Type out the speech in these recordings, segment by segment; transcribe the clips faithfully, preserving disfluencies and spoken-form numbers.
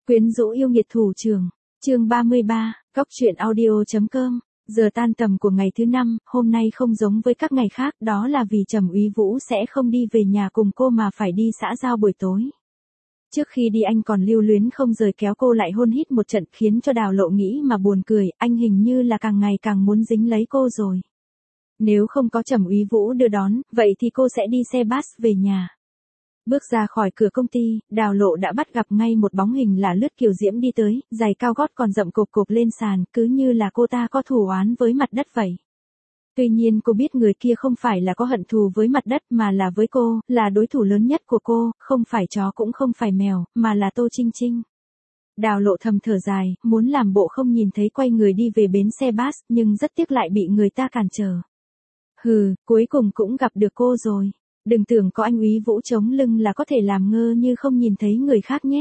Quyến rũ yêu nghiệt thủ trưởng, chương ba mươi ba, Cóc truyện audio.com. Giờ tan tầm của ngày thứ năm, hôm nay không giống với các ngày khác, đó là vì Trầm Úy Vũ sẽ không đi về nhà cùng cô mà phải đi xã giao buổi tối. Trước khi đi anh còn lưu luyến không rời kéo cô lại hôn hít một trận, khiến cho Đào Lộ nghĩ mà buồn cười, anh hình như là càng ngày càng muốn dính lấy cô rồi. Nếu không có Trầm Úy Vũ đưa đón, vậy thì cô sẽ đi xe bus về nhà. Bước ra khỏi cửa công ty, Đào Lộ đã bắt gặp ngay một bóng hình là lướt Kiều Diễm đi tới, giày cao gót còn rậm cộp cộp lên sàn, cứ như là cô ta có thù oán với mặt đất vậy. Tuy nhiên cô biết người kia không phải là có hận thù với mặt đất mà là với cô, là đối thủ lớn nhất của cô, không phải chó cũng không phải mèo, mà là Tô Trinh Trinh. Đào Lộ thầm thở dài, muốn làm bộ không nhìn thấy, quay người đi về bến xe bus, nhưng rất tiếc lại bị người ta cản trở. Hừ, cuối cùng cũng gặp được cô rồi. Đừng tưởng có anh Úy Vũ chống lưng là có thể làm ngơ như không nhìn thấy người khác nhé.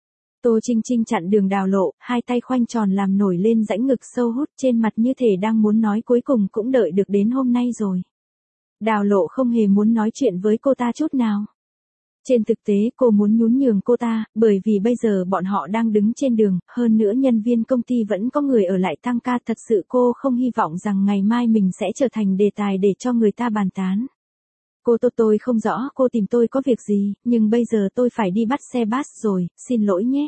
Tô Trinh Trinh chặn đường Đào Lộ, hai tay khoanh tròn làm nổi lên rãnh ngực sâu hút, trên mặt như thể đang muốn nói cuối cùng cũng đợi được đến hôm nay rồi. Đào Lộ không hề muốn nói chuyện với cô ta chút nào. Trên thực tế cô muốn nhún nhường cô ta, bởi vì bây giờ bọn họ đang đứng trên đường, hơn nữa nhân viên công ty vẫn có người ở lại tăng ca, thật sự cô không hy vọng rằng ngày mai mình sẽ trở thành đề tài để cho người ta bàn tán. Cô Tô, tôi không rõ cô tìm tôi có việc gì, nhưng bây giờ tôi phải đi bắt xe bus rồi, xin lỗi nhé.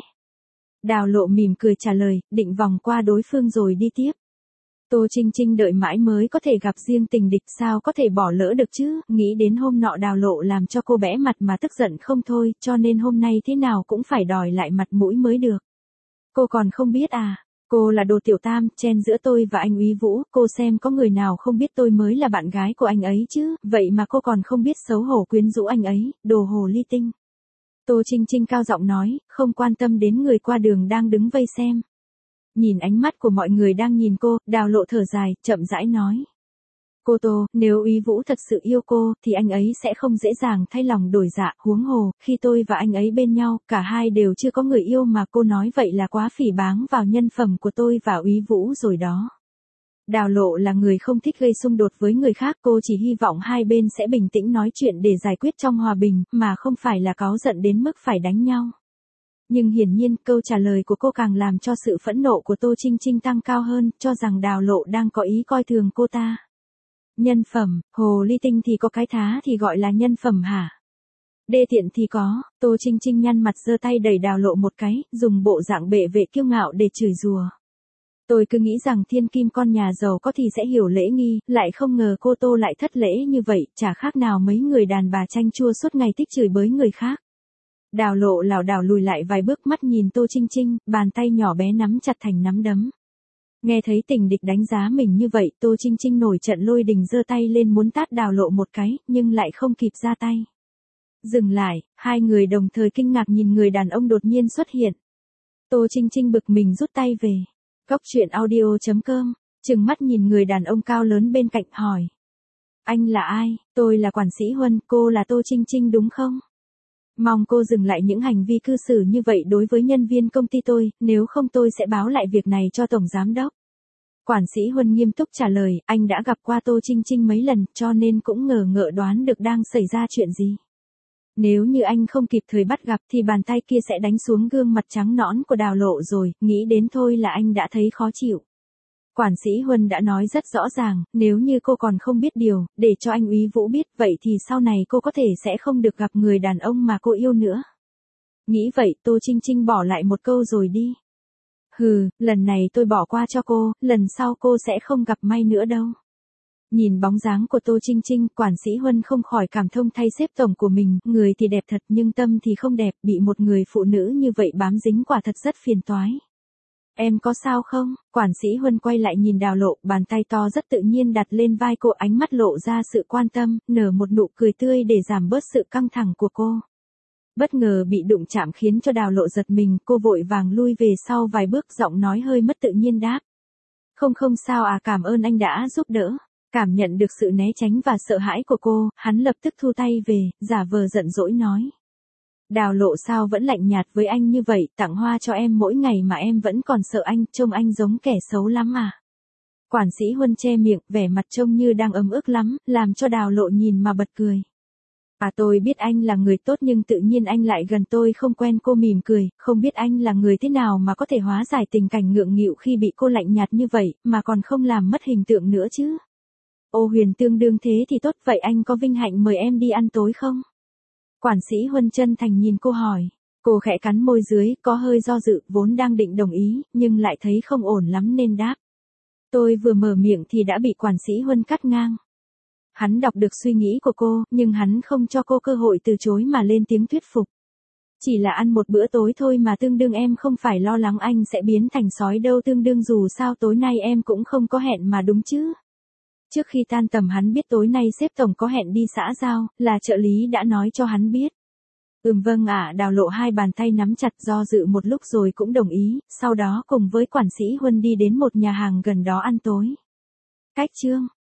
Đào Lộ mỉm cười trả lời, định vòng qua đối phương rồi đi tiếp. Tô Trinh Trinh đợi mãi mới có thể gặp riêng tình địch, sao có thể bỏ lỡ được chứ, nghĩ đến hôm nọ Đào Lộ làm cho cô bẽ mặt mà tức giận không thôi, cho nên hôm nay thế nào cũng phải đòi lại mặt mũi mới được. Cô còn không biết à? Cô là đồ tiểu tam, chen giữa tôi và anh Úy Vũ, cô xem có người nào không biết tôi mới là bạn gái của anh ấy chứ, vậy mà cô còn không biết xấu hổ quyến rũ anh ấy, đồ hồ ly tinh. Tô Trinh Trinh cao giọng nói, không quan tâm đến người qua đường đang đứng vây xem. Nhìn ánh mắt của mọi người đang nhìn cô, Đào Lộ thở dài, chậm rãi nói. Cô Tô, nếu Úy Vũ thật sự yêu cô, thì anh ấy sẽ không dễ dàng thay lòng đổi dạ, huống hồ, khi tôi và anh ấy bên nhau, cả hai đều chưa có người yêu mà cô nói vậy là quá phỉ báng vào nhân phẩm của tôi và Úy Vũ rồi đó. Đào Lộ là người không thích gây xung đột với người khác, cô chỉ hy vọng hai bên sẽ bình tĩnh nói chuyện để giải quyết trong hòa bình, mà không phải là cáu giận đến mức phải đánh nhau. Nhưng hiển nhiên câu trả lời của cô càng làm cho sự phẫn nộ của Tô Trinh Trinh tăng cao hơn, cho rằng Đào Lộ đang có ý coi thường cô ta. Nhân phẩm, hồ ly tinh thì có cái thá thì gọi là nhân phẩm hả? Đê tiện thì có, Tô Trinh Trinh nhăn mặt giơ tay đẩy Đào Lộ một cái, dùng bộ dạng bệ vệ kiêu ngạo để chửi rủa. Tôi cứ nghĩ rằng thiên kim con nhà giàu có thì sẽ hiểu lễ nghi, lại không ngờ cô Tô lại thất lễ như vậy, chả khác nào mấy người đàn bà chanh chua suốt ngày thích chửi bới người khác. Đào Lộ lảo đảo lùi lại vài bước, mắt nhìn Tô Trinh Trinh, bàn tay nhỏ bé nắm chặt thành nắm đấm. Nghe thấy tình địch đánh giá mình như vậy, Tô Trinh Trinh nổi trận lôi đình giơ tay lên muốn tát Đào Lộ một cái, nhưng lại không kịp ra tay. Dừng lại, hai người đồng thời kinh ngạc nhìn người đàn ông đột nhiên xuất hiện. Tô Trinh Trinh bực mình rút tay về. Cóc truyện audio.com, trừng mắt nhìn người đàn ông cao lớn bên cạnh hỏi. Anh là ai? Tôi là quản sĩ Huân, cô là Tô Trinh Trinh đúng không? Mong cô dừng lại những hành vi cư xử như vậy đối với nhân viên công ty tôi, nếu không tôi sẽ báo lại việc này cho Tổng Giám Đốc. Quản sĩ Huân nghiêm túc trả lời, anh đã gặp qua Tô Trinh Trinh mấy lần, cho nên cũng ngờ ngợ đoán được đang xảy ra chuyện gì. Nếu như anh không kịp thời bắt gặp thì bàn tay kia sẽ đánh xuống gương mặt trắng nõn của Đào Lộ rồi, nghĩ đến thôi là anh đã thấy khó chịu. Quản sĩ Huân đã nói rất rõ ràng, nếu như cô còn không biết điều, để cho anh Úy Vũ biết, vậy thì sau này cô có thể sẽ không được gặp người đàn ông mà cô yêu nữa. Nghĩ vậy, Tô Trinh Trinh bỏ lại một câu rồi đi. Hừ, lần này tôi bỏ qua cho cô, lần sau cô sẽ không gặp may nữa đâu. Nhìn bóng dáng của Tô Trinh Trinh, quản sĩ Huân không khỏi cảm thông thay sếp tổng của mình, người thì đẹp thật nhưng tâm thì không đẹp, bị một người phụ nữ như vậy bám dính quả thật rất phiền toái. Em có sao không? Quản sĩ Huân quay lại nhìn Đào Lộ, bàn tay to rất tự nhiên đặt lên vai cô, ánh mắt lộ ra sự quan tâm, nở một nụ cười tươi để giảm bớt sự căng thẳng của cô. Bất ngờ bị đụng chạm khiến cho Đào Lộ giật mình, cô vội vàng lui về sau vài bước, giọng nói hơi mất tự nhiên đáp. Không không sao à, cảm ơn anh đã giúp đỡ. Cảm nhận được sự né tránh và sợ hãi của cô, hắn lập tức thu tay về, giả vờ giận dỗi nói. Đào Lộ sao vẫn lạnh nhạt với anh như vậy, tặng hoa cho em mỗi ngày mà em vẫn còn sợ anh, trông anh giống kẻ xấu lắm à. Quản sĩ Huân che miệng, vẻ mặt trông như đang ấm ức lắm, làm cho Đào Lộ nhìn mà bật cười. À tôi biết anh là người tốt nhưng tự nhiên anh lại gần tôi không quen. Cô mỉm cười, không biết anh là người thế nào mà có thể hóa giải tình cảnh ngượng nghịu khi bị cô lạnh nhạt như vậy, mà còn không làm mất hình tượng nữa chứ. Ô Huyền tương đương thế thì tốt, vậy anh có vinh hạnh mời em đi ăn tối không? Quản sĩ Huân chân thành nhìn cô hỏi. Cô khẽ cắn môi dưới, có hơi do dự, vốn đang định đồng ý, nhưng lại thấy không ổn lắm nên đáp. Tôi vừa mở miệng thì đã bị quản sĩ Huân cắt ngang. Hắn đọc được suy nghĩ của cô, nhưng hắn không cho cô cơ hội từ chối mà lên tiếng thuyết phục. Chỉ là ăn một bữa tối thôi mà, tương đương em không phải lo lắng anh sẽ biến thành sói đâu, tương đương dù sao tối nay em cũng không có hẹn mà đúng chứ. Trước khi tan tầm hắn biết tối nay sếp tổng có hẹn đi xã giao, là trợ lý đã nói cho hắn biết. Ừm vâng ạ. Đào Lộ hai bàn tay nắm chặt, do dự một lúc rồi cũng đồng ý, sau đó cùng với quản sĩ Huân đi đến một nhà hàng gần đó ăn tối. Cách chương